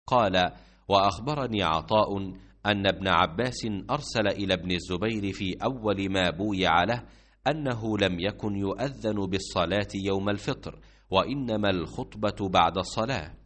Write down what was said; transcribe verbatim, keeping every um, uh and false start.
قال: وأخبرني عطاء أن ابن عباس أرسل إلى ابن الزبير في أول ما بويع له أنه لم يكن يؤذن بالصلاة يوم الفطر، وإنما الخطبة بعد الصلاة.